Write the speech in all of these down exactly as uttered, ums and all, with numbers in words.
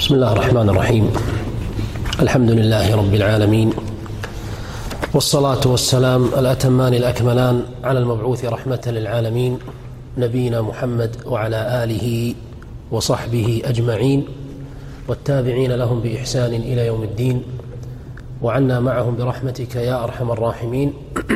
بسم الله الرحمن الرحيم. الحمد لله رب العالمين، والصلاة والسلام الأتمان الأكملان على المبعوث رحمة للعالمين نبينا محمد وعلى آله وصحبه أجمعين والتابعين لهم بإحسان إلى يوم الدين، وعنا معهم برحمتك يا أرحم الراحمين.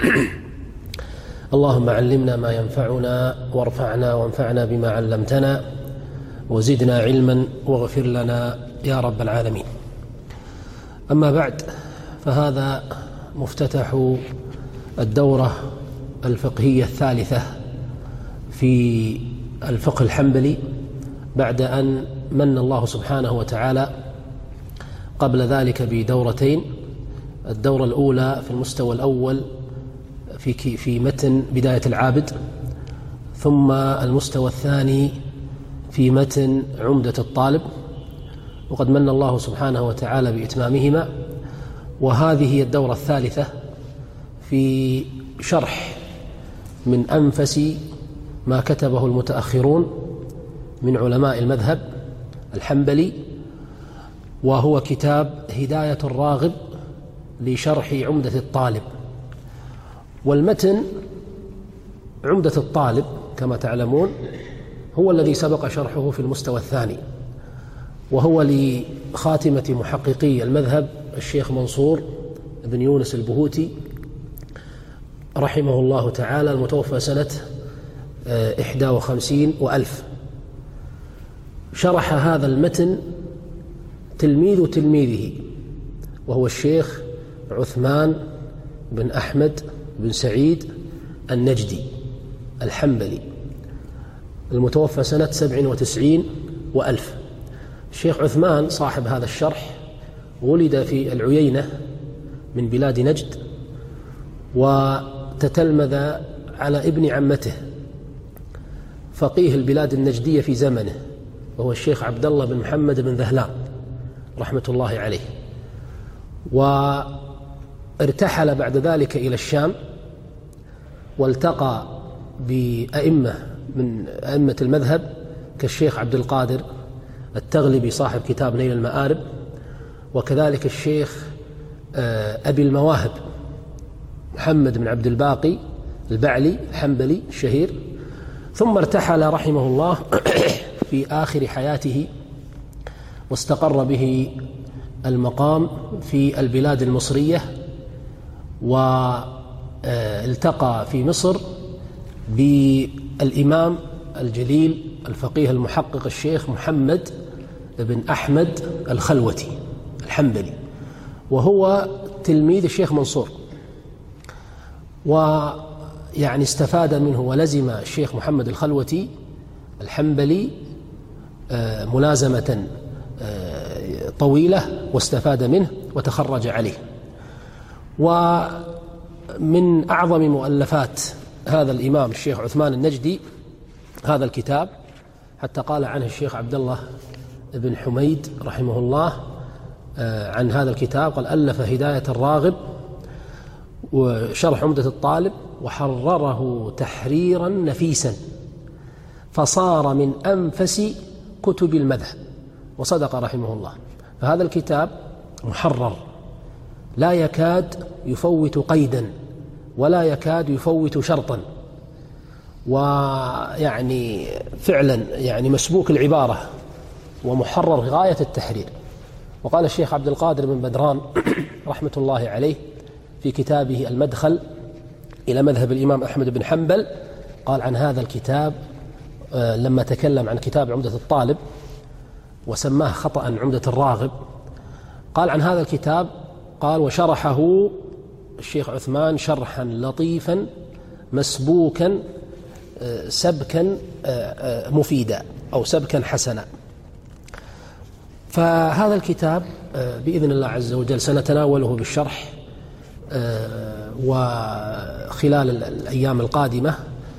اللهم علمنا ما ينفعنا وارفعنا وانفعنا بما علمتنا وزدنا علما واغفر لنا يا رب العالمين. أما بعد، فهذا مفتتح الدورة الفقهية الثالثة في الفقه الحنبلي، بعد أن من الله سبحانه وتعالى قبل ذلك بدورتين. الدورة الأولى في المستوى الأول في في متن بداية العابد، ثم المستوى الثاني في متن عمدة الطالب، وقد من الله سبحانه وتعالى بإتمامهما. وهذه هي الدورة الثالثة في شرح من أنفس ما كتبه المتأخرون من علماء المذهب الحنبلي، وهو كتاب هداية الراغب لشرح عمدة الطالب. والمتن عمدة الطالب كما تعلمون هو الذي سبق شرحه في المستوى الثاني، وهو لخاتمة محققي المذهب الشيخ منصور بن يونس البهوتي رحمه الله تعالى، المتوفى سنة إحدى وخمسين وألف. شرح هذا المتن تلميذ تلميذه، وهو الشيخ عثمان بن أحمد بن سعيد النجدي الحنبلي، المتوفى سنة سبع وتسعين وألف. الشيخ عثمان صاحب هذا الشرح ولد في العيينة من بلاد نجد، وتتلمذ على ابن عمته فقيه البلاد النجدية في زمنه، وهو الشيخ عبد الله بن محمد بن ذهلان رحمة الله عليه. وارتحل بعد ذلك إلى الشام، والتقى بأئمة من أئمة المذهب كالشيخ عبد القادر التغلبي صاحب كتاب نيل المآرب، وكذلك الشيخ أبي المواهب محمد بن عبد الباقي البعلي الحنبلي الشهير. ثم ارتحل رحمه الله في آخر حياته، واستقر به المقام في البلاد المصرية، والتقى في مصر بالإمام الجليل الفقيه المحقق الشيخ محمد بن أحمد الخلوتي الحنبلي، وهو تلميذ الشيخ منصور، ويعني استفاد منه ولزم الشيخ محمد الخلوتي الحنبلي ملازمة طويلة، واستفاد منه وتخرج عليه. ومن أعظم مؤلفات هذا الإمام الشيخ عثمان النجدي هذا الكتاب، حتى قال عنه الشيخ عبد الله بن حميد رحمه الله عن هذا الكتاب، قال: ألف هداية الراغب وشرح عمدة الطالب، وحرره تحريرا نفيسا، فصار من أنفس كتب المذهب. وصدق رحمه الله. فهذا الكتاب محرر، لا يكاد يفوت قيدا ولا يكاد يفوت شرطا، ويعني فعلا يعني مسبوك العبارة ومحرر غاية التحرير. وقال الشيخ عبد القادر بن بدران رحمة الله عليه في كتابه المدخل إلى مذهب الإمام أحمد بن حنبل، قال عن هذا الكتاب لما تكلم عن كتاب عمدة الطالب وسماه خطأ عمدة الراغب، قال عن هذا الكتاب، قال: وشرحه الشيخ عثمان شرحا لطيفا مسبوكا سبكا مفيدا أو سبكا حسنا. فهذا الكتاب بإذن الله عز وجل سنتناوله بالشرح، وخلال الأيام القادمة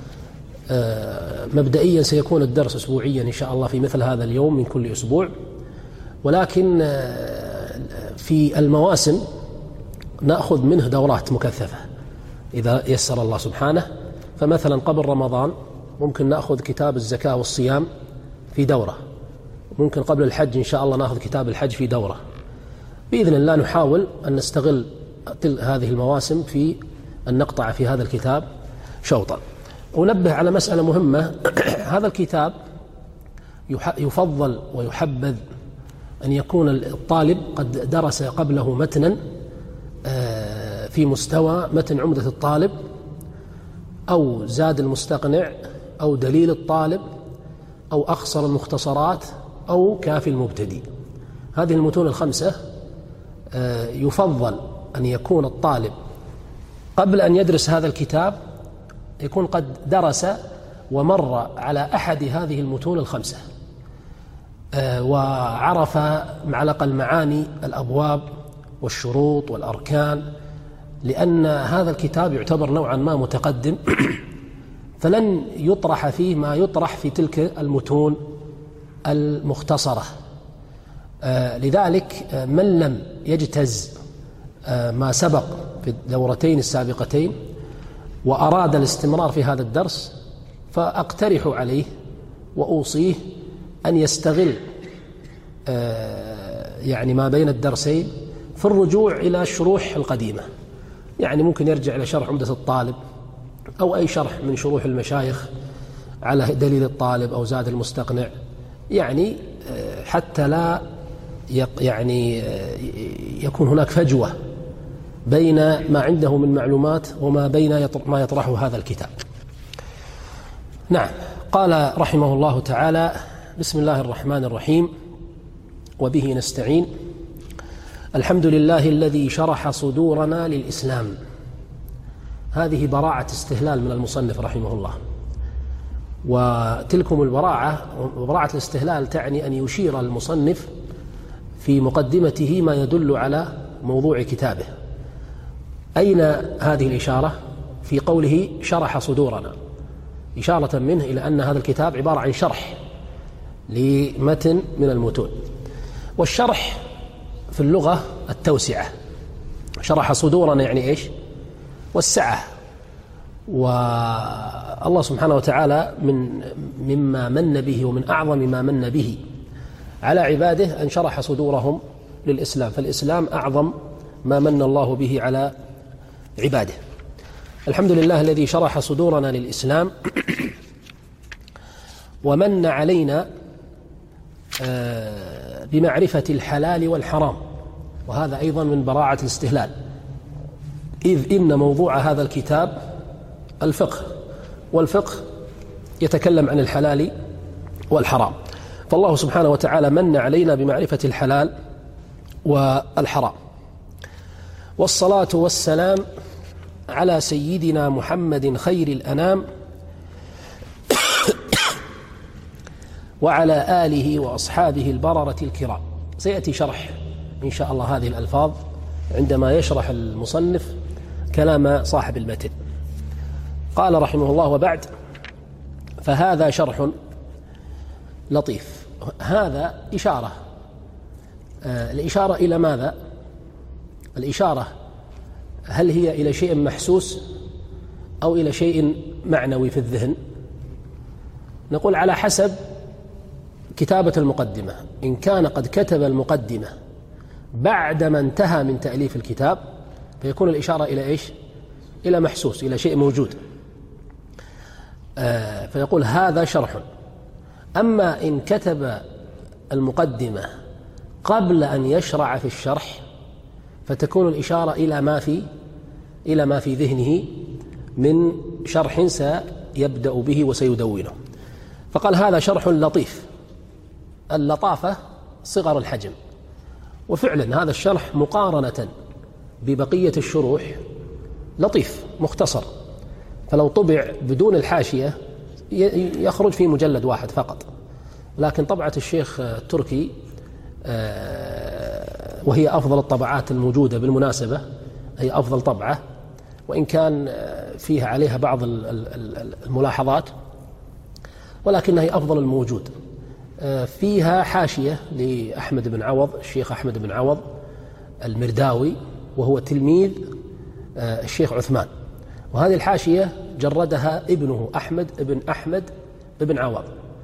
مبدئيا سيكون الدرس أسبوعيا إن شاء الله في مثل هذا اليوم من كل أسبوع، ولكن في المواسم نأخذ منه دورات مكثفة إذا يسر الله سبحانه. فمثلا قبل رمضان ممكن نأخذ كتاب الزكاة والصيام في دورة، ممكن قبل الحج إن شاء الله نأخذ كتاب الحج في دورة بإذن الله. نحاول أن نستغل هذه المواسم في أن نقطع في هذا الكتاب شوطا. أنبه على مسألة مهمة. هذا الكتاب يفضل ويحبذ أن يكون الطالب قد درس قبله متنا في مستوى متن عمدة الطالب أو زاد المستقنع أو دليل الطالب أو أخصر المختصرات أو كافي المبتدئ. هذه المتون الخمسة يفضل أن يكون الطالب قبل أن يدرس هذا الكتاب يكون قد درس ومر على أحد هذه المتون الخمسة وعرف معلق المعاني الأبواب والشروط والأركان، لأن هذا الكتاب يعتبر نوعا ما متقدم فلن يطرح فيه ما يطرح في تلك المتون المختصرة. لذلك من لم يجتز ما سبق في الدورتين السابقتين وأراد الاستمرار في هذا الدرس فأقترح عليه وأوصيه أن يستغل يعني ما بين الدرسين في الرجوع إلى الشروح القديمة. يعني ممكن يرجع إلى شرح عمدة الطالب أو أي شرح من شروح المشايخ على دليل الطالب أو زاد المستقنع، يعني حتى لا يعني يكون هناك فجوة بين ما عنده من معلومات وما بين ما يطرحه هذا الكتاب. نعم. قال رحمه الله تعالى: بسم الله الرحمن الرحيم، وبه نستعين. الحمد لله الذي شرح صدورنا للإسلام. هذه براعة استهلال من المصنف رحمه الله، وتلكم البراعة وبراعة الاستهلال تعني أن يشير المصنف في مقدمته ما يدل على موضوع كتابه. أين هذه الإشارة؟ في قوله شرح صدورنا، إشارة منه إلى أن هذا الكتاب عبارة عن شرح لمتن من المتون. والشرح في اللغة التوسعة. شرح صدورنا يعني إيش؟ والسعة. والله سبحانه وتعالى من مما من به ومن أعظم ما من به على عباده أن شرح صدورهم للإسلام، فالإسلام أعظم ما من الله به على عباده. الحمد لله الذي شرح صدورنا للإسلام ومن علينا بمعرفة الحلال والحرام، وهذا أيضا من براعة الاستهلال، إذ إن موضوع هذا الكتاب الفقه، والفقه يتكلم عن الحلال والحرام. فالله سبحانه وتعالى من علينا بمعرفة الحلال والحرام. والصلاة والسلام على سيدنا محمد خير الأنام وعلى آله وأصحابه البررة الكرام. سيأتي شرح إن شاء الله هذه الألفاظ عندما يشرح المصنف كلام صاحب المتن. قال رحمه الله: وبعد، فهذا شرح لطيف. هذا إشارة. آه الإشارة إلى ماذا؟ الإشارة هل هي إلى شيء محسوس أو إلى شيء معنوي في الذهن؟ نقول على حسب كتابة المقدمة. إن كان قد كتب المقدمة بعدما انتهى من تأليف الكتاب فيكون الإشارة إلى إيش؟ إلى محسوس، إلى شيء موجود. آه فيقول هذا شرح. أما إن كتب المقدمة قبل أن يشرع في الشرح فتكون الإشارة إلى ما في إلى ما في ذهنه من شرح سيبدأ به وسيدونه. فقال هذا شرح لطيف. اللطافة صغر الحجم، وفعلا هذا الشرح مقارنة ببقية الشروح لطيف مختصر، فلو طبع بدون الحاشية يخرج في مجلد واحد فقط. لكن طبعة الشيخ التركي وهي أفضل الطبعات الموجودة بالمناسبة، هي أفضل طبعة، وإن كان فيها عليها بعض الملاحظات ولكنها هي أفضل الموجود. فيها حاشية لأحمد بن عوض، الشيخ أحمد بن عوض المرداوي، وهو تلميذ الشيخ عثمان، وهذه الحاشية جردها ابنه أحمد بن أحمد بن عوض،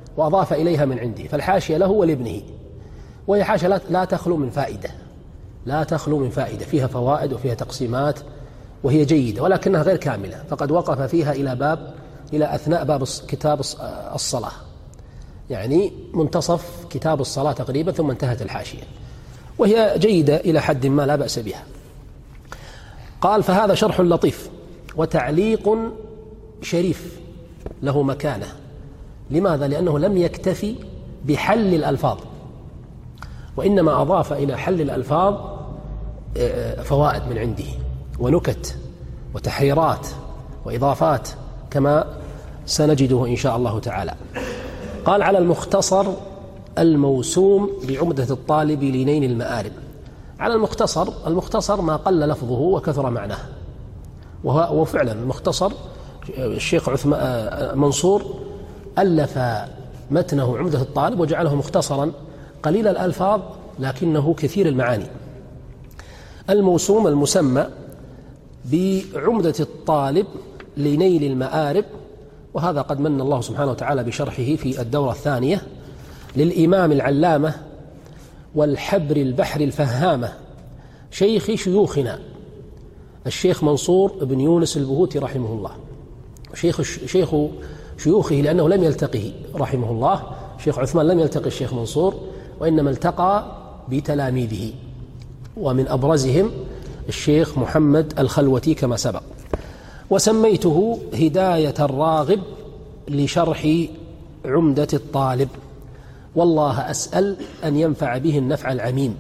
وأضاف إليها من عنده، فالحاشية له ولابنه، وهي حاشية لا تخلو من فائدة، لا تخلو من فائدة، فيها فوائد وفيها تقسيمات وهي جيدة، ولكنها غير كاملة، فقد وقف فيها إلى باب إلى أثناء باب كتاب الصلاة، يعني منتصف كتاب الصلاة تقريبا، ثم انتهت الحاشية، وهي جيدة إلى حد ما لا بأس بها. قال: فهذا شرح لطيف وتعليق شريف له مكانة. لماذا؟ لأنه لم يكتفي بحل الألفاظ، وإنما أضاف إلى حل الألفاظ فوائد من عنده ونكت وتحريرات وإضافات كما سنجده إن شاء الله تعالى. قال: على المختصر الموسوم بعمدة الطالب لنيل المآرب. على المختصر، المختصر ما قل لفظه وكثر معناه، وهو فعلا المختصر الشيخ عثمان منصور ألف متنه عمدة الطالب وجعله مختصرا قليل الألفاظ لكنه كثير المعاني. الموسوم المسمى بعمدة الطالب لنيل المآرب، وهذا قد من الله سبحانه وتعالى بشرحه في الدورة الثانية للإمام العلامة والحبر البحر الفهامة شيخ شيوخنا الشيخ منصور بن يونس البهوتي رحمه الله، شيخ شيخ شيوخه لأنه لم يلتقه رحمه الله. الشيخ عثمان لم يلتقي الشيخ منصور، وإنما التقى بتلاميذه، ومن أبرزهم الشيخ محمد الخلوتي كما سبق. وسميته هداية الراغب لشرح عمدة الطالب، والله أسأل أن ينفع به النفع العميم،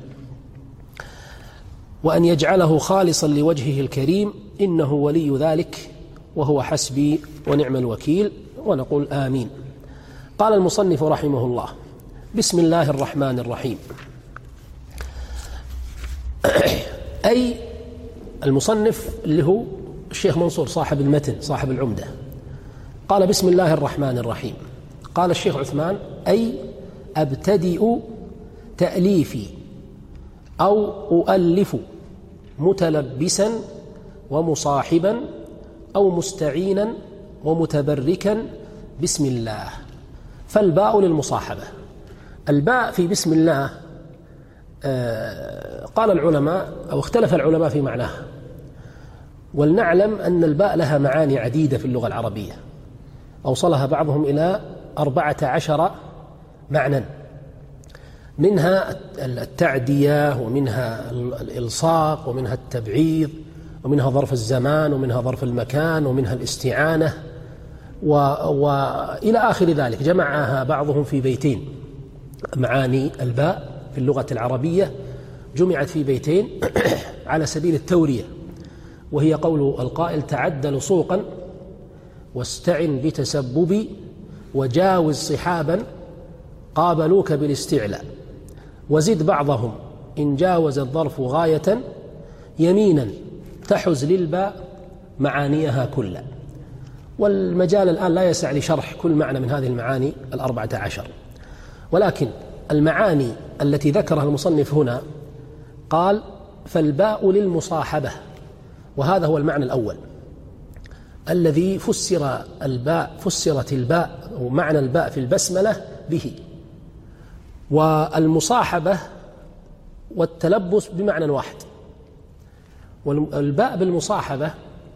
وأن يجعله خالصا لوجهه الكريم، إنه ولي ذلك وهو حسبي ونعم الوكيل، ونقول آمين. قال المصنف رحمه الله: بسم الله الرحمن الرحيم. أي المصنف اللي هو الشيخ منصور صاحب المتن صاحب العمدة قال: بسم الله الرحمن الرحيم. قال الشيخ عثمان: أي أبتدئ تأليفي أو أؤلف متلبسا ومصاحبا أو مستعينا ومتبركا بسم الله. فالباء للمصاحبة. الباء في بسم الله آه قال العلماء أو اختلف العلماء في معناها، ولنعلم أن الباء لها معاني عديدة في اللغة العربية، أوصلها بعضهم إلى أربعة عشر معنى، منها التعدية، ومنها الإلصاق، ومنها التبعيض، ومنها ظرف الزمان، ومنها ظرف المكان، ومنها الاستعانة، وإلى آخر ذلك. جمعها بعضهم في بيتين. معاني الباء في اللغة العربية جمعت في بيتين على سبيل التورية، وهي قول القائل: تعد لصوقا واستعن بتسبب وجاوز صحابا قابلوك بالاستعلاء، وزد بعضهم إن جاوز الظرف غاية يمينا تحز للباء معانيها كلها. والمجال الآن لا يسع لشرح كل معنى من هذه المعاني الأربعة عشر، ولكن المعاني التي ذكرها المصنف هنا قال: فالباء للمصاحبة، وهذا هو المعنى الأول الذي فسر الباء فسرت الباء ومعنى الباء في البسملة به. والمصاحبة والتلبس بمعنى واحد. والباء بالمصاحبة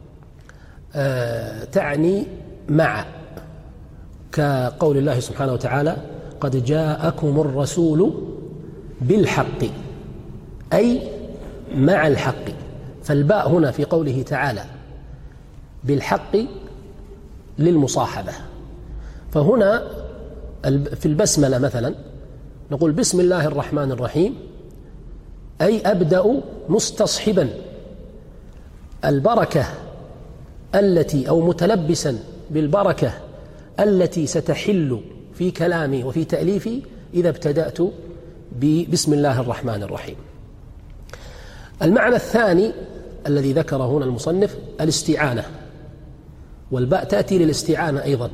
آه تعني مع، كقول الله سبحانه وتعالى: قد جاءكم الرسول بالحق، أي مع الحق. فالباء هنا في قوله تعالى بالحق للمصاحبة. فهنا في البسملة مثلا نقول: بسم الله الرحمن الرحيم، أي أبدأ مستصحبا البركة التي أو متلبسا بالبركة التي ستحل في كلامي وفي تأليفي إذا ابتدأت ببسم الله الرحمن الرحيم. المعنى الثاني الذي ذكره هنا المصنف الاستعانة، والباء تأتي للاستعانة أيضا،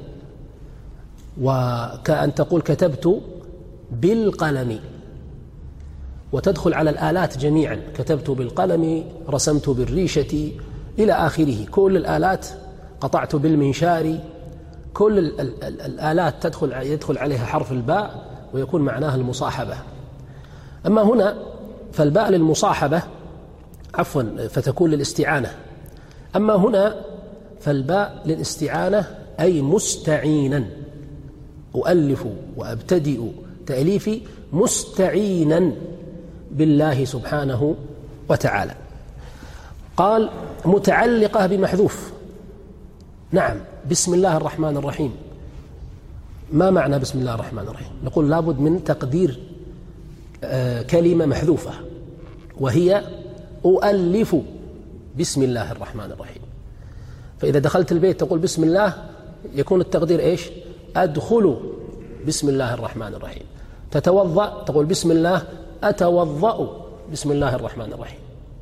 وكأن تقول كتبت بالقلم، وتدخل على الآلات جميعا، كتبت بالقلم، رسمت بالريشة إلى آخره. كل الآلات، قطعت بالمنشار، كل ال ال ال الآلات تدخل يدخل عليها حرف الباء ويكون معناها المصاحبة. أما هنا فالباء للمصاحبة عفوا فتكون للاستعانة، أما هنا فالباء للاستعانة أي مستعينا، أؤلف وأبتدئ تأليفي مستعينا بالله سبحانه وتعالى. قال متعلقة بمحذوف. نعم، بسم الله الرحمن الرحيم، ما معنى بسم الله الرحمن الرحيم؟ نقول لابد من تقدير آه كلمة محذوفة وهي أؤلف بسم الله الرحمن الرحيم. فإذا دخلت البيت تقول بسم الله، يكون التقدير إيش؟ أدخل بسم الله الرحمن الرحيم. تتوضأ تقول بسم الله أتوضأ بسم الله الرحمن الرحيم.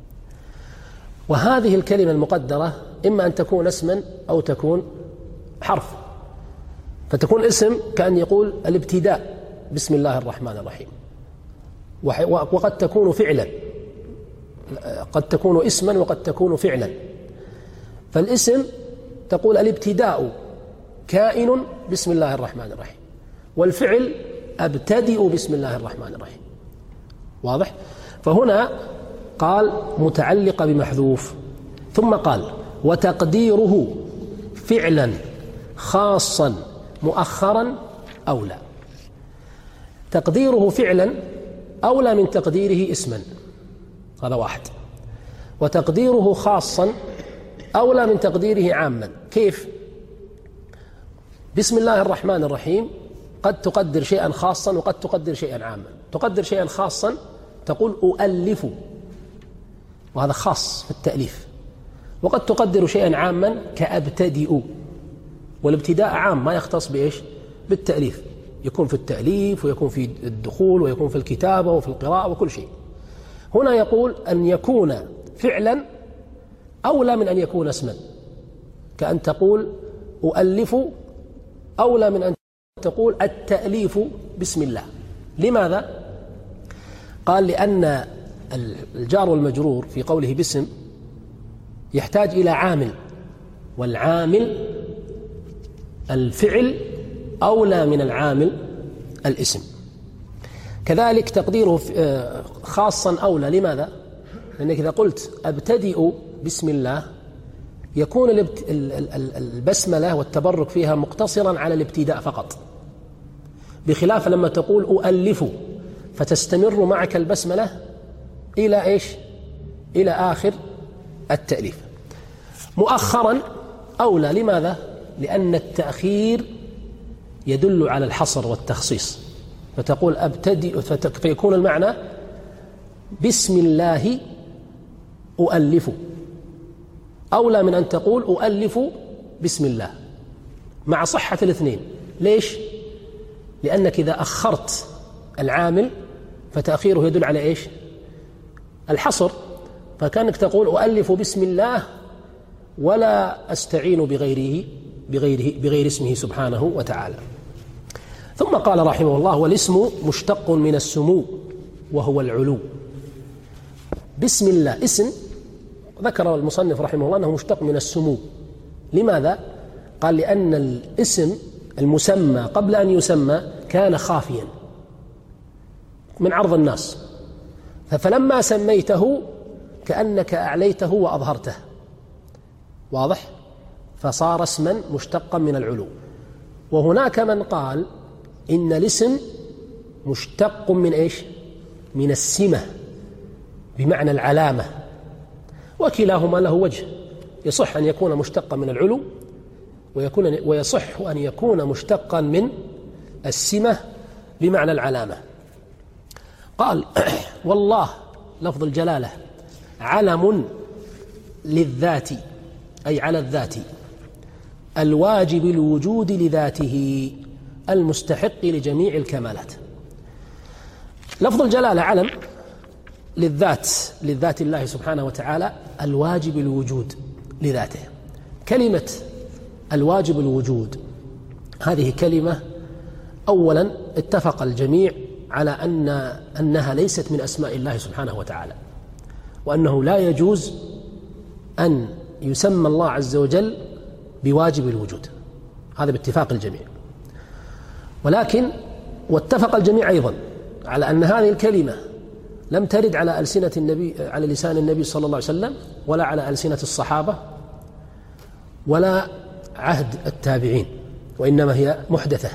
وهذه الكلمة المقدرة إما أن تكون اسما أو تكون حرف، فتكون اسم كأن يقول الابتداء بسم الله الرحمن الرحيم، وقد تكون فعلا، قد تكون اسما وقد تكون فعلا. فالاسم تقول الابتداء كائن بسم الله الرحمن الرحيم، والفعل أبتدئ بسم الله الرحمن الرحيم. واضح؟ فهنا قال متعلقة بمحذوف، ثم قال وتقديره فعلا خاصا مؤخرا أولى. تقديره فعلا أولى من تقديره اسما، هذا واحد. وتقديره خاصا أولى من تقديره عاما. كيف؟ بسم الله الرحمن الرحيم قد تقدر شيئا خاصا وقد تقدر شيئا عاما. تقدر شيئا خاصا تقول أؤلف، وهذا خاص في التأليف، وقد تقدر شيئا عاما كأبتدئ، والابتداء عام ما يختص بإيش؟ بالتأليف، يكون في التأليف ويكون في الدخول ويكون في الكتابة وفي القراءة وكل شيء. هنا يقول أن يكون فعلا أولى من أن يكون اسما، كأن تقول أؤلف أولى من أن تقول التأليف بسم الله. لماذا؟ قال لأن الجار والمجرور في قوله باسم يحتاج إلى عامل، والعامل الفعل أولى من العامل الاسم. كذلك تقديره خاصا أولى. لماذا؟ لأنك إذا قلت أبتدئ بسم الله يكون البسملة والتبرك فيها مقتصرا على الابتداء فقط، بخلاف لما تقول أؤلف فتستمر معك البسملة إلى إيش؟ إلى آخر التأليف. مؤخرا أولى. لماذا؟ لأن التأخير يدل على الحصر والتخصيص، فتقول أبتدئ فيكون المعنى بسم الله أؤلف، أولى من أن تقول أؤلف بسم الله، مع صحة الاثنين. ليش؟ لأنك إذا أخرت العامل فتأخيره يدل على إيش؟ الحصر، فكانك تقول أؤلف بسم الله ولا أستعين بغيره بغيره بغير اسمه سبحانه وتعالى. ثم قال رحمه الله والاسم مشتق من السمو وهو العلو. بسم الله اسم ذكر المصنف رحمه الله أنه مشتق من السمو. لماذا؟ قال لأن الاسم المسمى قبل أن يسمى كان خافيا من عرض الناس، فلما سميته كأنك أعليته وأظهرته. واضح؟ فصار اسما مشتقا من العلو. وهناك من قال إن الاسم مشتق من إيش؟ من السمة بمعنى العلامة، وكلاهما له وجه. يصح أن يكون مشتقا من العلو ويكون ويصح أن يكون مشتقا من السمة بمعنى العلامة. قال والله لفظ الجلالة علم للذات أي على الذات الواجب الوجود لذاته المستحق لجميع الكمالات. لفظ الجلالة علم للذات للذات الله سبحانه وتعالى الواجب الوجود لذاته. كلمة الواجب الوجود هذه كلمة أولا اتفق الجميع على أن أنها ليست من أسماء الله سبحانه وتعالى، وأنه لا يجوز أن يسمى الله عز وجل بواجب الوجود، هذا باتفاق الجميع. ولكن واتفق الجميع أيضا على أن هذه الكلمة لم ترد على ألسنة النبي على لسان النبي صلى الله عليه وسلم ولا على ألسنة الصحابة ولا عهد التابعين، وإنما هي محدثة.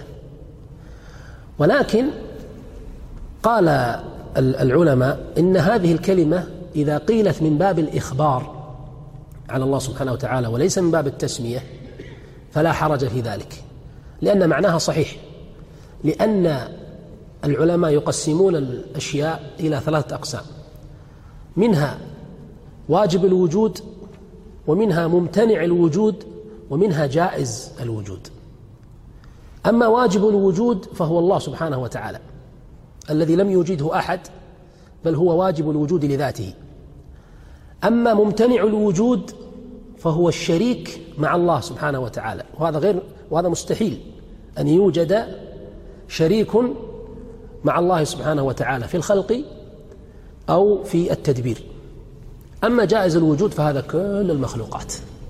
ولكن قال العلماء إن هذه الكلمة إذا قيلت من باب الإخبار على الله سبحانه وتعالى وليس من باب التسمية فلا حرج في ذلك، لأن معناها صحيح. لأن العلماء يقسمون الأشياء إلى ثلاثة أقسام، منها واجب الوجود، ومنها ممتنع الوجود، ومنها جائز الوجود. أما واجب الوجود فهو الله سبحانه وتعالى الذي لم يوجده أحد، بل هو واجب الوجود لذاته. أما ممتنع الوجود فهو الشريك مع الله سبحانه وتعالى، وهذا غير وهذا مستحيل أن يوجد شريك مع الله سبحانه وتعالى في الخلق أو في التدبير. أما جائز الوجود فهذا كل المخلوقات.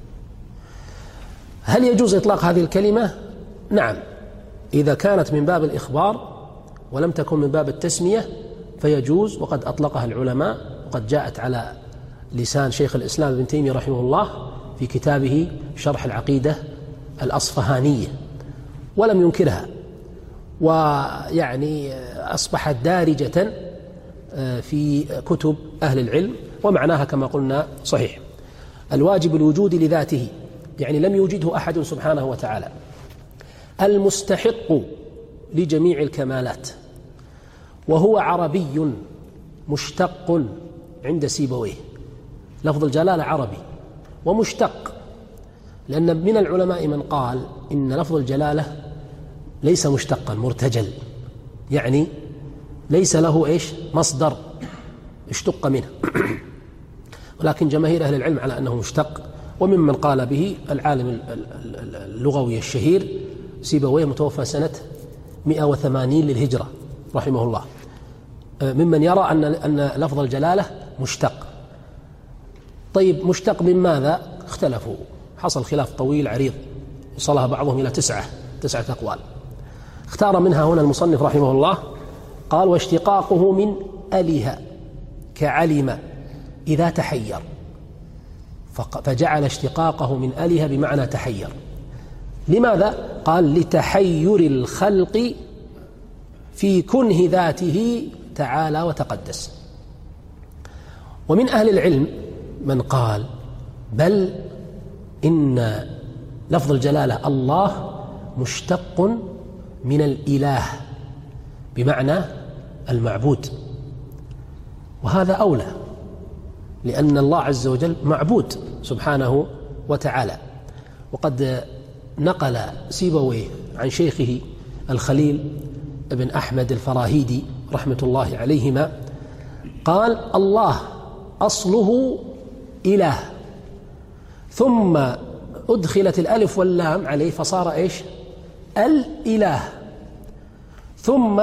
هل يجوز إطلاق هذه الكلمة؟ نعم، إذا كانت من باب الإخبار ولم تكن من باب التسمية فيجوز، وقد أطلقها العلماء، وقد جاءت على لسان شيخ الإسلام ابن تيمية رحمه الله في كتابه شرح العقيدة الأصفهانية، ولم ينكرها، ويعني أصبحت دارجة في كتب أهل العلم، ومعناها كما قلنا صحيح. الواجب الوجود لذاته، يعني لم يوجده أحد سبحانه وتعالى، المستحق لجميع الكمالات، وهو عربي مشتق عند سيبويه. لفظ الجلالة عربي ومشتق، لأن من العلماء من قال إن لفظ الجلالة ليس مشتقا، مرتجل، يعني ليس له إيش مصدر اشتق منه ولكن جماهير أهل العلم على أنه مشتق. وممن قال به العالم اللغوي الشهير سيبويه، متوفى سنة مئة وثمانين للهجرة رحمه الله، ممن يرى أن أن لفظ الجلالة مشتق. طيب مشتق من ماذا؟ اختلفوا، حصل خلاف طويل عريض وصلها بعضهم إلى تسعة تسعة أقوال. اختار منها هنا المصنف رحمه الله، قال: واشتقاقه من أله كعلم إذا تحير، فجعل اشتقاقه من أله بمعنى تحير. لماذا؟ قال: لتحير الخلق في كنه ذاته تعالى وتقدس. ومن أهل العلم من قال: بل إن لفظ الجلالة الله مشتق من الإله بمعنى المعبود، وهذا أولى، لأن الله عز وجل معبود سبحانه وتعالى. وقد نقل سيبويه عن شيخه الخليل ابن أحمد الفراهيدي رحمة الله عليهما قال: الله أصله إله، ثم أدخلت الألف واللام عليه فصار إيش؟ الإله، ثم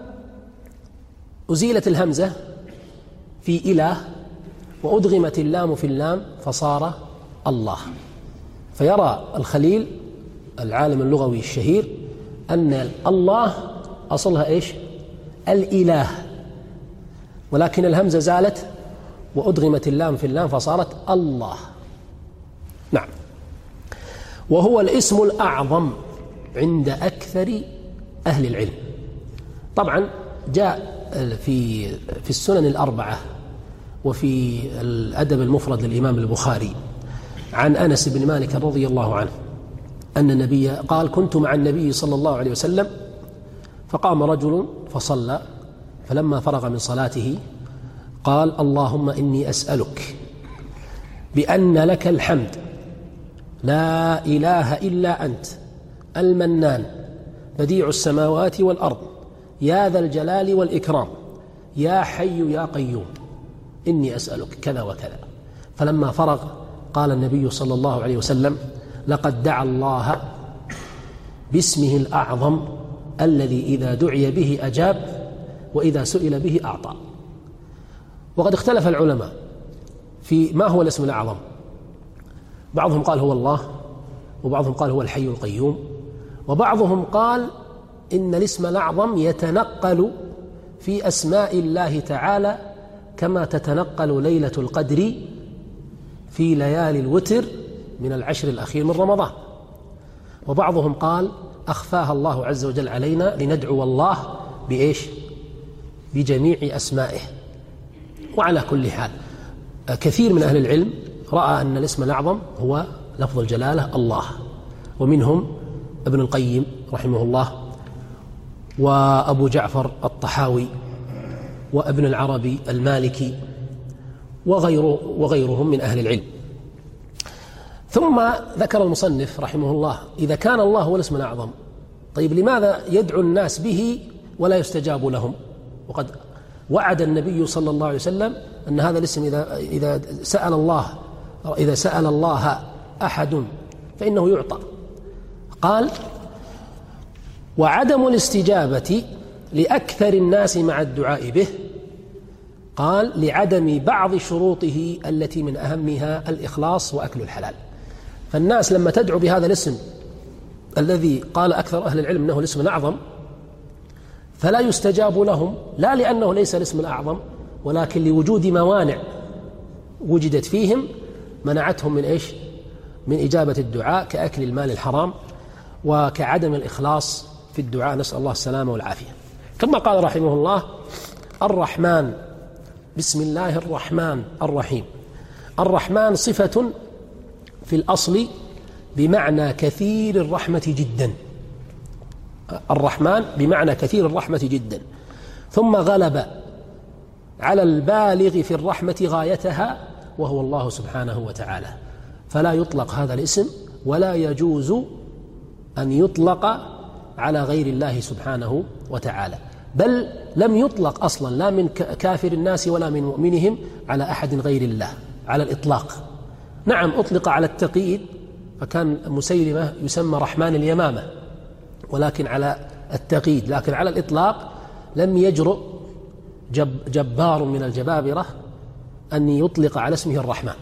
أزيلت الهمزة في إله وأدغمت اللام في اللام فصار الله. فيرى الخليل العالم اللغوي الشهير أن الله أصلها إيش؟ الإله، ولكن الهمزة زالت وأدغمت اللام في اللام فصارت الله. نعم. وهو الاسم الأعظم عند أكثر أهل العلم. طبعا جاء في في السنن الأربعة وفي الأدب المفرد للإمام البخاري عن أنس بن مالك رضي الله عنه أن النبي قال: كنت مع النبي صلى الله عليه وسلم فقام رجل فصلى، فلما فرغ من صلاته قال: اللهم إني أسألك بأن لك الحمد لا إله إلا أنت المنان بديع السماوات والأرض يا ذا الجلال والإكرام يا حي يا قيوم إني أسألك كذا وكذا. فلما فرغ قال النبي صلى الله عليه وسلم: لقد دعا الله باسمه الأعظم الذي إذا دعي به أجاب وإذا سئل به أعطى. وقد اختلف العلماء في ما هو الاسم الأعظم، بعضهم قال هو الله، وبعضهم قال هو الحي القيوم، وبعضهم قال إن الاسم الأعظم يتنقل في أسماء الله تعالى كما تتنقل ليلة القدر في ليالي الوتر من العشر الأخير من رمضان. وبعضهم قال أخفاها الله عز وجل علينا لندعو الله بإيش؟ بجميع أسمائه. وعلى كل حال كثير من أهل العلم رأى أن الاسم الأعظم هو لفظ الجلالة الله، ومنهم ابن القيم رحمه الله، وأبو جعفر الطحاوي، وابن العربي المالكي، وغيره وغيرهم من أهل العلم. ثم ذكر المصنف رحمه الله إذا كان الله هو الاسم الأعظم، طيب لماذا يدعو الناس به ولا يستجاب لهم؟ وقد وعد النبي صلى الله عليه وسلم أن هذا الاسم إذا إذا سأل الله إذا سأل الله أحد فإنه يعطى. قال: وعدم الاستجابة لأكثر الناس مع الدعاء به، قال: لعدم بعض شروطه التي من أهمها الإخلاص وأكل الحلال. فالناس لما تدعو بهذا الاسم الذي قال أكثر أهل العلم أنه الاسم الأعظم فلا يستجاب لهم، لا لأنه ليس الاسم الأعظم، ولكن لوجود موانع وجدت فيهم منعتهم من إيش؟ من إجابة الدعاء، كأكل المال الحرام وكعدم الإخلاص في الدعاء، نسأل الله السلامة والعافية. ثم قال رحمه الله: الرحمن، بسم الله الرحمن الرحيم. الرحمن صفة في الأصل بمعنى كثير الرحمة جدا. الرحمن بمعنى كثير الرحمة جدا، ثم غلب على البالغ في الرحمة غايتها وهو الله سبحانه وتعالى، فلا يطلق هذا الاسم ولا يجوز أن يطلق على غير الله سبحانه وتعالى، بل لم يطلق أصلا لا من كافر الناس ولا من مؤمنهم على أحد غير الله على الإطلاق. نعم أطلق على التقييد، فكان مسيلمة يسمى رحمن اليمامة، ولكن على التقييد، لكن على الإطلاق لم يجرؤ جب جبار من الجبابرة أن يطلق على اسمه الرحمن،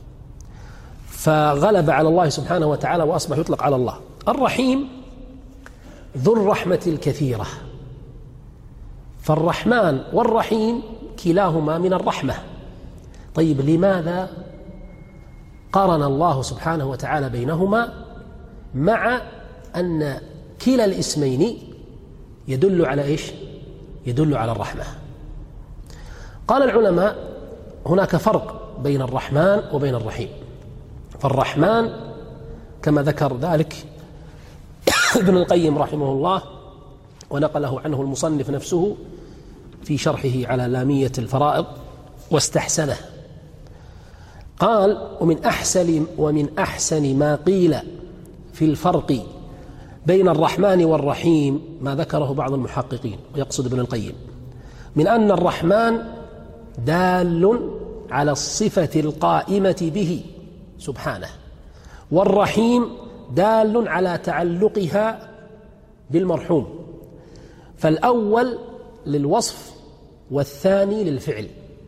فغلب على الله سبحانه وتعالى وأصبح يطلق على الله. الرحيم ذو الرحمة الكثيرة، فالرحمن والرحيم كلاهما من الرحمة. طيب لماذا قارن الله سبحانه وتعالى بينهما مع أن كلا الاسمين يدل على إيش؟ يدل على الرحمة. قال العلماء هناك فرق بين الرحمن وبين الرحيم. فالرحمن كما ذكر ذلك ابن القيم رحمه الله ونقله عنه المصنف نفسه في شرحه على لامية الفرائض واستحسنه، قال: ومن أحسن ومن أحسن ما قيل في الفرق بين الرحمن والرحيم ما ذكره بعض المحققين، ويقصد ابن القيم، من أن الرحمن دال على الصفة القائمة به سبحانه، والرحيم دال على تعلقها بالمرحوم، فالأول للوصف والثاني للفعل.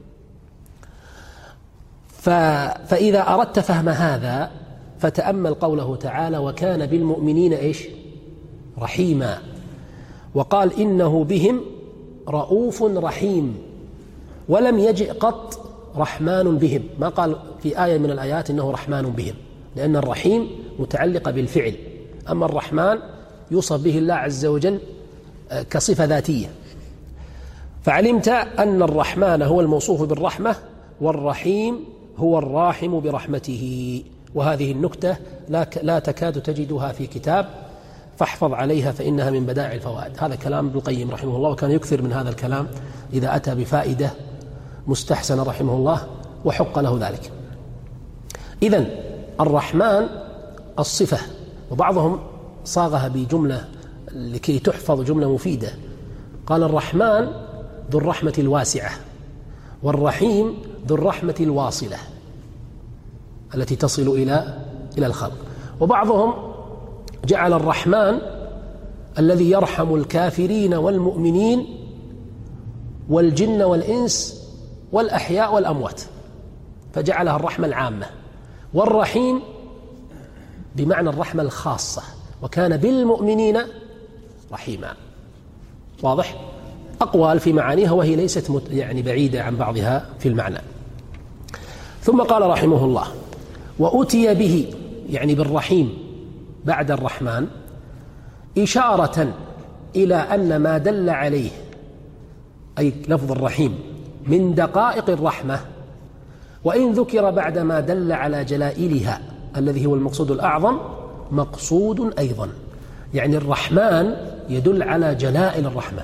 فإذا أردت فهم هذا فتأمل قوله تعالى: وكان بالمؤمنين إيش؟ رحيما. وقال: إنه بهم رؤوف رحيم، ولم يجئ قط رحمن بهم، ما قال في آية من الآيات إنه رحمن بهم، لأن الرحيم متعلقة بالفعل، أما الرحمن يوصف به الله عز وجل كصفة ذاتية. فعلمت أن الرحمن هو الموصوف بالرحمة، والرحيم هو الراحم برحمته. وهذه النكتة لا, لا تكاد تجدها في كتاب، فاحفظ عليها فإنها من بدائع الفوائد. هذا كلام ابن القيم رحمه الله، وكان يكثر من هذا الكلام إذا أتى بفائدة مستحسنة رحمه الله وحق له ذلك. إذن الرحمن الصفة، وبعضهم صاغها بجملة لكي تحفظ جملة مفيدة، قال: الرحمن ذو الرحمة الواسعة، والرحيم ذو الرحمة الواصلة التي تصل إلى إلى الخلق. وبعضهم جعل الرحمن الذي يرحم الكافرين والمؤمنين والجن والإنس والأحياء والأموات، فجعلها الرحمة العامة، والرحيم بمعنى الرحمة الخاصة، وكان بالمؤمنين رحيما. واضح؟ أقوال في معانيها وهي ليست يعني بعيدة عن بعضها في المعنى. ثم قال رحمه الله: وأتي به يعني بالرحيم بعد الرحمن إشارة إلى أن ما دل عليه أي لفظ الرحيم من دقائق الرحمة، وإن ذكر بعد ما دل على جلائلها الذي هو المقصود الأعظم مقصود أيضا. يعني الرحمن يدل على جلائل الرحمة،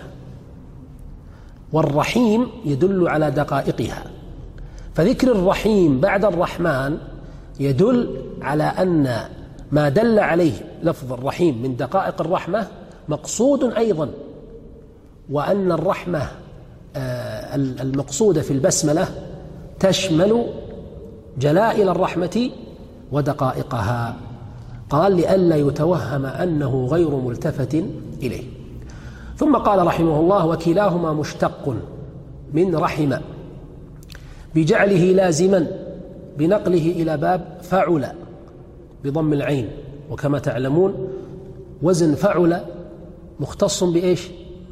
والرحيم يدل على دقائقها، فذكر الرحيم بعد الرحمن يدل على أن ما دل عليه لفظ الرحيم من دقائق الرحمة مقصود أيضا، وأن الرحمة المقصودة في البسملة تشمل جلائل الرحمة ودقائقها. قال: لئلا يتوهم أنه غير ملتفت إليه. ثم قال رحمه الله: وكلاهما مشتق من رحم بجعله لازما بنقله إلى باب فعل بضم العين، وكما تعلمون وزن فعل مختص بإيش؟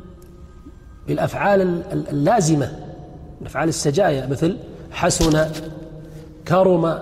بالأفعال اللازمة، الأفعال السجاية، مثل حسن، كرم،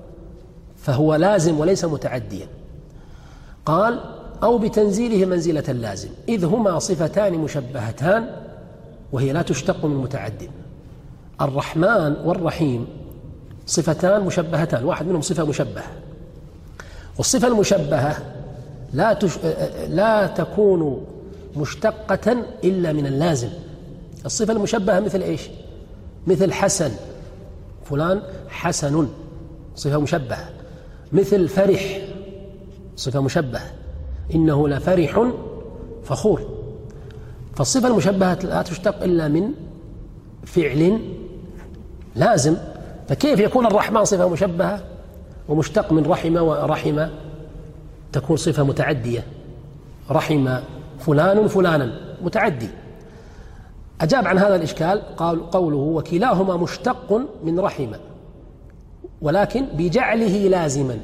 فهو لازم وليس متعديا. قال: أو بتنزيله منزلة اللازم، إذ هما صفتان مشبهتان وهي لا تشتق من متعد. الرحمن والرحيم صفتان مشبهتان، واحد منهم صفة مشبهة، والصفة المشبهة لا, تش... لا تكون مشتقة إلا من اللازم. الصفة المشبهة مثل إيش؟ مثل حسن، فلان حسن، صفة مشبهة. مثل فرح، صفة مشبهة، إنه لفرح فخور. فالصفة المشبهة لا تشتق إلا من فعل لازم، فكيف يكون الرحمن صفة مشبهة ومشتق من رحم، ورحم تكون صفة متعدية، رحم فلان فلانا متعدي. أجاب عن هذا الإشكال قال قوله: وكلاهما مشتق من رحم، ولكن بجعله لازما،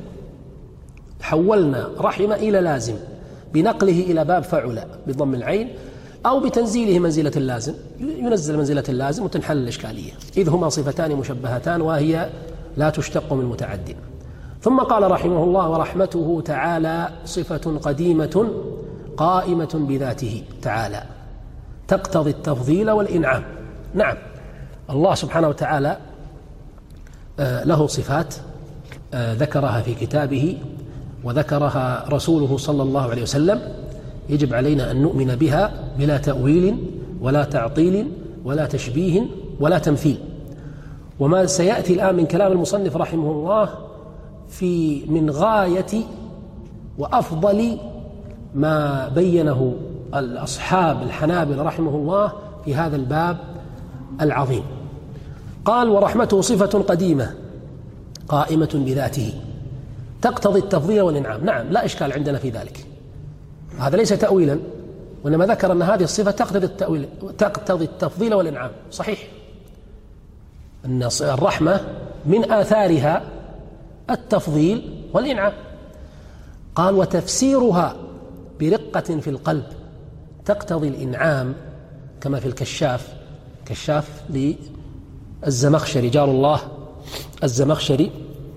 حولنا رحم إلى لازم بنقله إلى باب فعل بضم العين، أو بتنزيله منزلة اللازم، ينزل منزلة اللازم وتنحل الإشكالية، إذ هما صفتان مشبهتان وهي لا تشتق من متعد. ثم قال رحمه الله: ورحمته تعالى صفة قديمة قائمة بذاته تعالى تقتضي التفضيل والإنعام. نعم، الله سبحانه وتعالى له صفات ذكرها في كتابه وذكرها رسوله صلى الله عليه وسلم، يجب علينا أن نؤمن بها بلا تأويل ولا تعطيل ولا تشبيه ولا تمثيل. وما سيأتي الآن من كلام المصنف رحمه الله في من غاية وأفضل ما بينه الأصحاب الحنابلة رحمه الله في هذا الباب العظيم. قال: ورحمته صفة قديمة قائمة بذاته تقتضي التفضيل والإنعام. نعم، لا إشكال عندنا في ذلك، هذا ليس تأويلا، وإنما ذكر أن هذه الصفة تقتضي التأويل، تقتضي التفضيل والإنعام. صحيح أن الرحمة من آثارها التفضيل والإنعام. قال: وتفسيرها برقة في القلب تقتضي الإنعام، كما في الكشاف، كشاف للزمخشري جار الله الزمخشري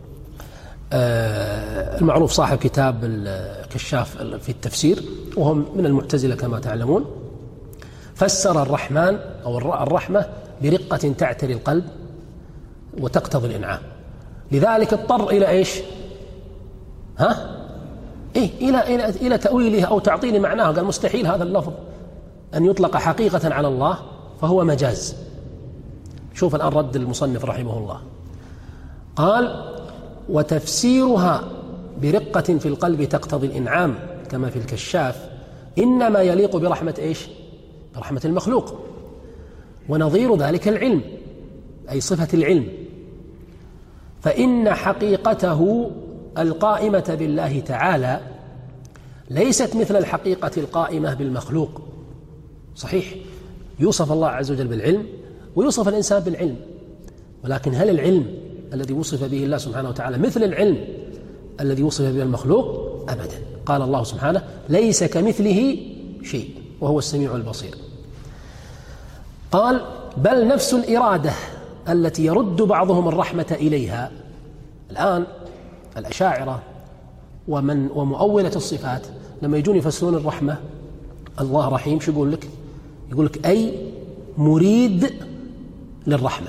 المعروف صاحب كتاب الكشاف في التفسير، وهم من المعتزلة كما تعلمون. فسر الرحمن أو الرحمة برقة تعتري القلب وتقتضي الإنعام، لذلك اضطر إلى إيش؟ ها؟ إيه؟ إلى إلى إلى تأويله أو تعطيل معناه. قال: مستحيل هذا اللفظ أن يطلق حقيقة على الله، فهو مجاز. شوف الآن رد المصنف رحمه الله. قال: وتفسيرها برقة في القلب تقتضي الإنعام، كما في الكشاف، إنما يليق برحمة إيش؟ برحمة المخلوق، ونظير ذلك العلم، أي صفة العلم، فإن حقيقته القائمة بالله تعالى ليست مثل الحقيقة القائمة بالمخلوق. صحيح يوصف الله عز وجل بالعلم ويوصف الإنسان بالعلم، ولكن هل العلم الذي وصف به الله سبحانه وتعالى مثل العلم الذي وصف به المخلوق؟ أبدا. قال الله سبحانه ليس كمثله شيء وهو السميع البصير. قال بل نفس الإرادة التي يرد بعضهم الرحمة إليها. الآن الأشاعرة ومن ومؤولة الصفات لما يجون يفسرون الرحمة الله رحيم شو يقول لك؟ يقول لك أي مريد للرحمة،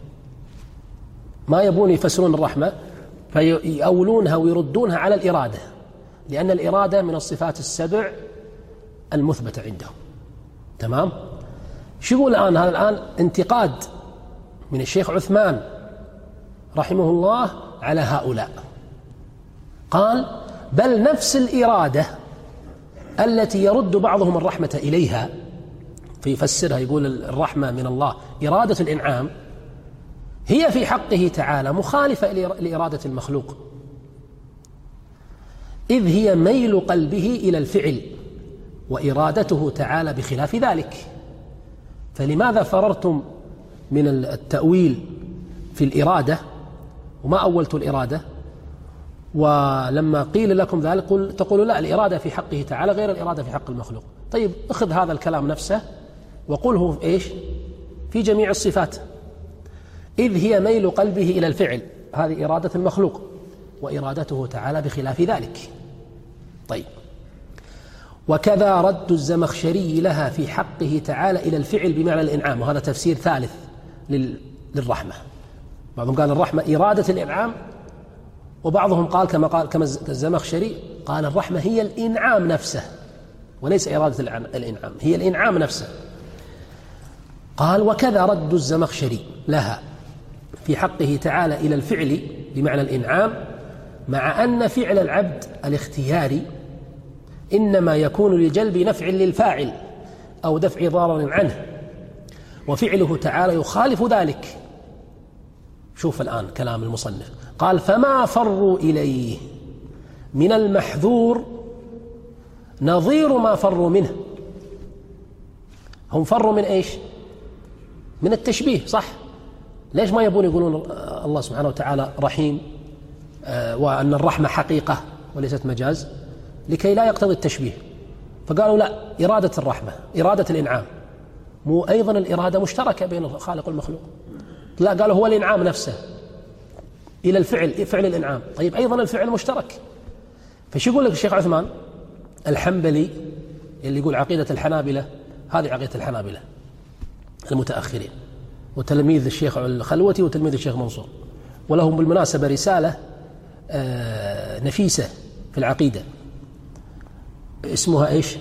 ما يبون يفسرون الرحمة فيأولونها ويردونها على الإرادة، لأن الإرادة من الصفات السبع المثبتة عندهم. تمام؟ شو يقول الآن؟ هذا الآن انتقاد من الشيخ عثمان رحمه الله على هؤلاء. قال بل نفس الإرادة التي يرد بعضهم الرحمة إليها، فيفسرها يقول الرحمة من الله إرادة الإنعام، هي في حقه تعالى مخالفة لإرادة المخلوق، إذ هي ميل قلبه إلى الفعل وإرادته تعالى بخلاف ذلك. فلماذا فررتم من التأويل في الإرادة وما أولت الإرادة؟ ولما قيل لكم ذلك قل تقولوا لا، الإرادة في حقه تعالى غير الإرادة في حق المخلوق. طيب اخذ هذا الكلام نفسه وقله إيش في جميع الصفات، إذ هي ميل قلبه إلى الفعل، هذه إرادة المخلوق وإرادته تعالى بخلاف ذلك. طيب وكذا رد الزمخشري لها في حقه تعالى إلى الفعل بمعنى الإنعام، وهذا تفسير ثالث للرحمة. بعضهم قال الرحمة إرادة الإنعام، وبعضهم قال كما قال كما الزمخشري قال الرحمة هي الإنعام نفسه وليس إرادة الإنعام، هي الإنعام نفسه. قال وكذا رد الزمخشري لها في حقه تعالى إلى الفعل بمعنى الإنعام، مع أن فعل العبد الاختياري إنما يكون لجلب نفع للفاعل أو دفع ضرر عنه، وفعله تعالى يخالف ذلك. شوف الآن كلام المصنف، قال فما فروا إليه من المحذور نظير ما فروا منه. هم فروا من إيش؟ من التشبيه، صح؟ ليش ما يبون يقولون الله سبحانه وتعالى رحيم آه وأن الرحمة حقيقة وليست مجاز؟ لكي لا يقتضي التشبيه، فقالوا لا، إرادة الرحمة إرادة الإنعام، مو أيضا الإرادة مشتركة بين الخالق والمخلوق. لا، قالوا هو الإنعام نفسه إلى الفعل، فعل الإنعام. طيب أيضا الفعل مشترك. فشو يقول لك الشيخ عثمان الحنبلي اللي يقول عقيدة الحنابلة، هذه عقيدة الحنابلة المتأخرين، وتلميذ الشيخ الخلوتي وتلميذ الشيخ منصور، ولهم بالمناسبة رسالة آه نفيسة في العقيدة اسمها إيش؟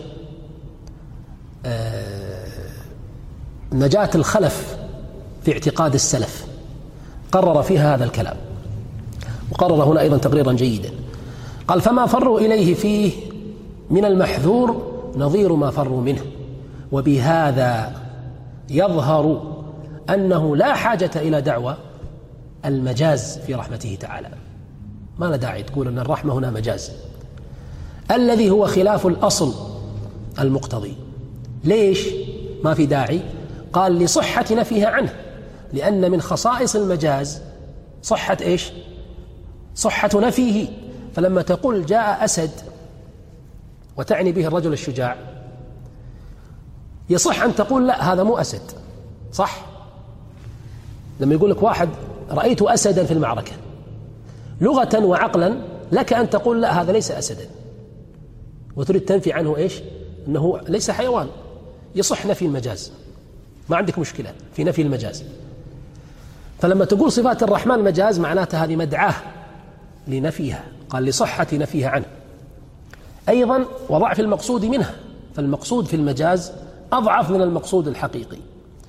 آه نجاة الخلف في اعتقاد السلف، قرر فيها هذا الكلام، وقرر هنا أيضا تقريرا جيدا. قال فما فروا إليه فيه من المحذور نظير ما فروا منه، وبهذا يظهر أنه لا حاجة إلى دعوى المجاز في رحمته تعالى. ما لا داعي تقول أن الرحمة هنا مجاز، الذي هو خلاف الأصل المقتضي. ليش ما في داعي؟ قال لصحة نفيها عنه، لأن من خصائص المجاز صحة إيش؟ صحة نفيه. فلما تقول جاء أسد وتعني به الرجل الشجاع، يصح أن تقول لا هذا مو أسد، صح؟ لما يقول لك واحد رأيت أسدا في المعركة، لغة وعقلا لك أن تقول لا هذا ليس أسدا، وتريد تنفي عنه إيش؟ أنه ليس حيوان، يصح نفي المجاز، ما عندك مشكلة في نفي المجاز. فلما تقول صفات الرحمن مجاز معناتها هذه مدعاة لنفيها، قال لصحة نفيها عنه. أيضا وضعف المقصود منها، فالمقصود في المجاز أضعف من المقصود الحقيقي.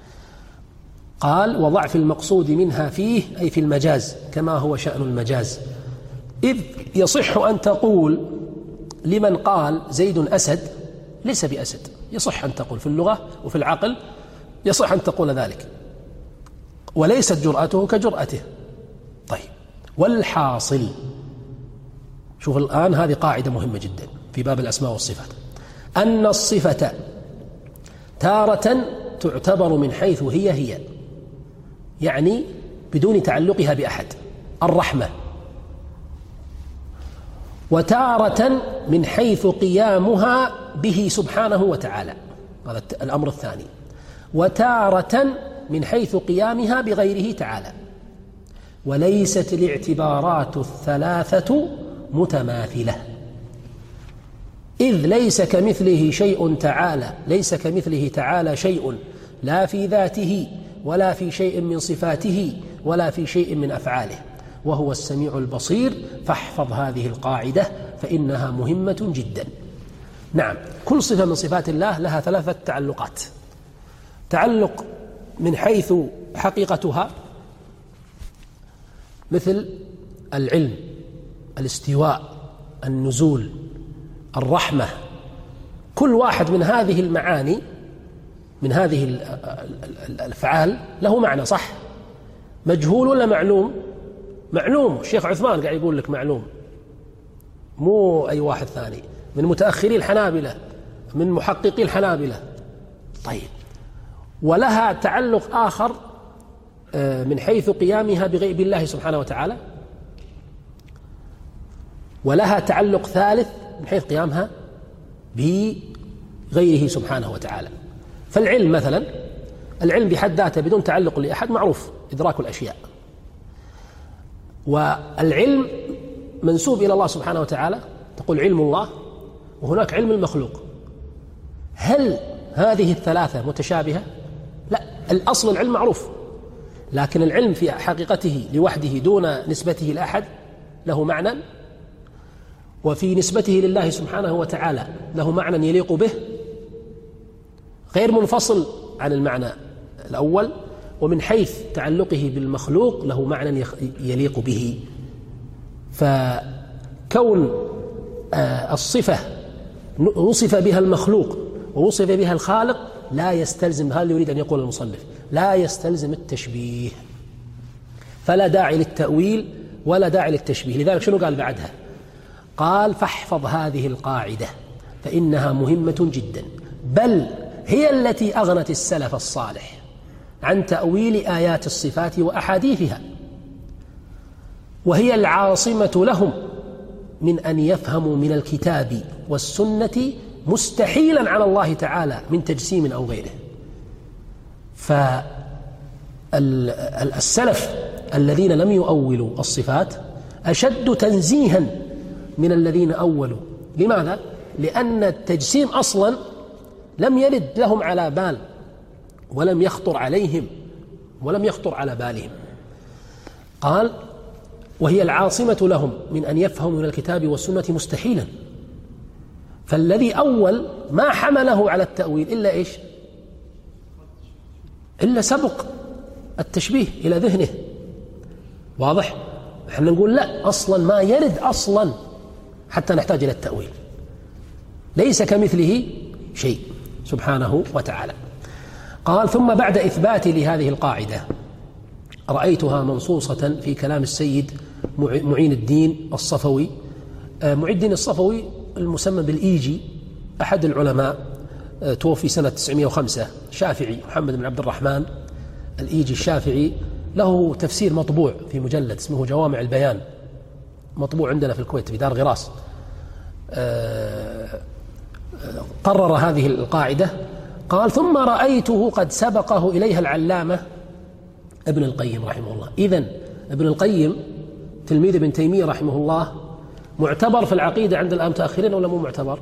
قال وضعف المقصود منها فيه أي في المجاز، كما هو شأن المجاز، إذ يصح أن تقول لمن قال زيد أسد ليس بأسد، يصح أن تقول في اللغة وفي العقل يصح أن تقول ذلك، وليست جرأته كجرأته. طيب والحاصل، شوف الآن هذه قاعدة مهمة جدا في باب الأسماء والصفات، أن الصفة تارة تعتبر من حيث هي هي، يعني بدون تعلقها بأحد، الرحمة، وتارة من حيث قيامها به سبحانه وتعالى، هذا الأمر الثاني، وتارة من حيث قيامها بغيره تعالى. وليست الاعتبارات الثلاثة متماثلة، إذ ليس كمثله شيء تعالى، ليس كمثله تعالى شيء لا في ذاته ولا في شيء من صفاته ولا في شيء من أفعاله، وهو السميع البصير. فاحفظ هذه القاعدة فإنها مهمة جدا. نعم، كل صفة من صفات الله لها ثلاثة تعلقات: تعلق من حيث حقيقتها مثل العلم، الاستواء، النزول، الرحمة. كل واحد من هذه المعاني، من هذه الأفعال له معنى، صح؟ مجهول ولا معلوم؟ معلوم. الشيخ عثمان قاعد يقول لك معلوم، مو أي واحد ثاني من متأخري الحنابلة، من محققي الحنابلة. طيب، ولها تعلق آخر من حيث قيامها بغيب الله سبحانه وتعالى، ولها تعلق ثالث من حيث قيامها بغيره سبحانه وتعالى. فالعلم مثلا، العلم بحد ذاته بدون تعلق لأحد معروف، إدراك الأشياء، والعلم منسوب إلى الله سبحانه وتعالى، تقول علم الله، وهناك علم المخلوق. هل هذه الثلاثة متشابهة؟ لا، الأصل العلم معروف، لكن العلم في حقيقته لوحده دون نسبته لأحد له معنى، وفي نسبته لله سبحانه وتعالى له معنى يليق به غير منفصل عن المعنى الأول، ومن حيث تعلقه بالمخلوق له معنى يليق به. فكون الصفة وصف بها المخلوق ووصف بها الخالق لا يستلزم، هذا يريد أن يقول المصنف، لا يستلزم التشبيه، فلا داعي للتأويل ولا داعي للتشبيه. لذلك شنو قال بعدها؟ قال: فاحفظ هذه القاعدة فإنها مهمة جدا، بل هي التي أغنت السلف الصالح عن تأويل آيات الصفات وأحاديثها، وهي العاصمة لهم من أن يفهموا من الكتاب والسنة مستحيلا على الله تعالى من تجسيم أو غيره. فالسلف الذين لم يؤولوا الصفات أشد تنزيها من الذين أولوا. لماذا؟ لأن التجسيم أصلا لم يرد لهم على بال، ولم يخطر عليهم، ولم يخطر على بالهم. قال: وهي العاصمة لهم من أن يفهموا من الكتاب والسنة مستحيلا. فالذي أول ما حمله على التأويل إلا إيش؟ إلا سبق التشبيه إلى ذهنه. واضح؟ احنا نقول لا، أصلا ما يرد أصلا حتى نحتاج إلى التأويل. ليس كمثله شيء سبحانه وتعالى. قال: ثم بعد إثبات لهذه القاعدة رأيتها منصوصة في كلام السيد معين الدين الصفوي. معين الدين الصفوي المسمى بالإيجي، أحد العلماء، توفي سنة تسعمائة وخمسة، شافعي، محمد بن عبد الرحمن الإيجي الشافعي. له تفسير مطبوع في مجلد اسمه جوامع البيان، مطبوع عندنا في الكويت في دار غراس. قرر هذه القاعدة. قال: ثم رأيته قد سبقه إليها العلامة ابن القيم رحمه الله. إذن ابن القيم تلميذ ابن تيمية رحمه الله معتبر في العقيدة عند المتأخرين ولا مو معتبر؟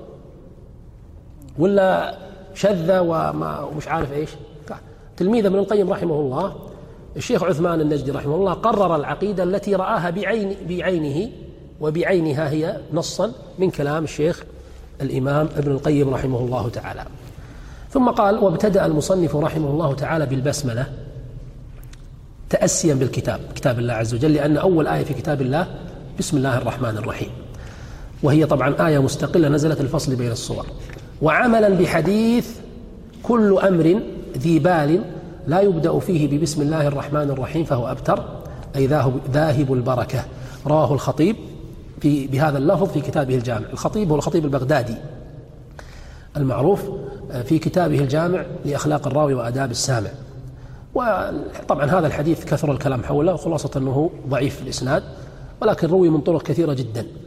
ولا شذ وما ومش عارف إيش؟ تلميذ ابن القيم رحمه الله الشيخ عثمان النجدي رحمه الله قرر العقيدة التي رآها بعين بعينه وبعينها هي نصا من كلام الشيخ الإمام ابن القيم رحمه الله تعالى. ثم قال: وابتدأ المصنف رحمه الله تعالى بالبسملة تأسيا بالكتاب، كتاب الله عز وجل، لأن أول آية في كتاب الله بسم الله الرحمن الرحيم، وهي طبعا آية مستقلة نزلت الفصل بين الصور. وعملا بحديث: كل أمر ذي بال لا يبدأ فيه ببسم الله الرحمن الرحيم فهو أبتر، أي ذاهب البركة. رواه الخطيب في بهذا اللفظ في كتابه الجامع. الخطيب هو الخطيب البغدادي المعروف في كتابه الجامع لأخلاق الراوي وآداب السامع. وطبعا هذا الحديث كثر الكلام حوله، وخلاصة أنه ضعيف في الإسناد، ولكن روي من طرق كثيرة جدا.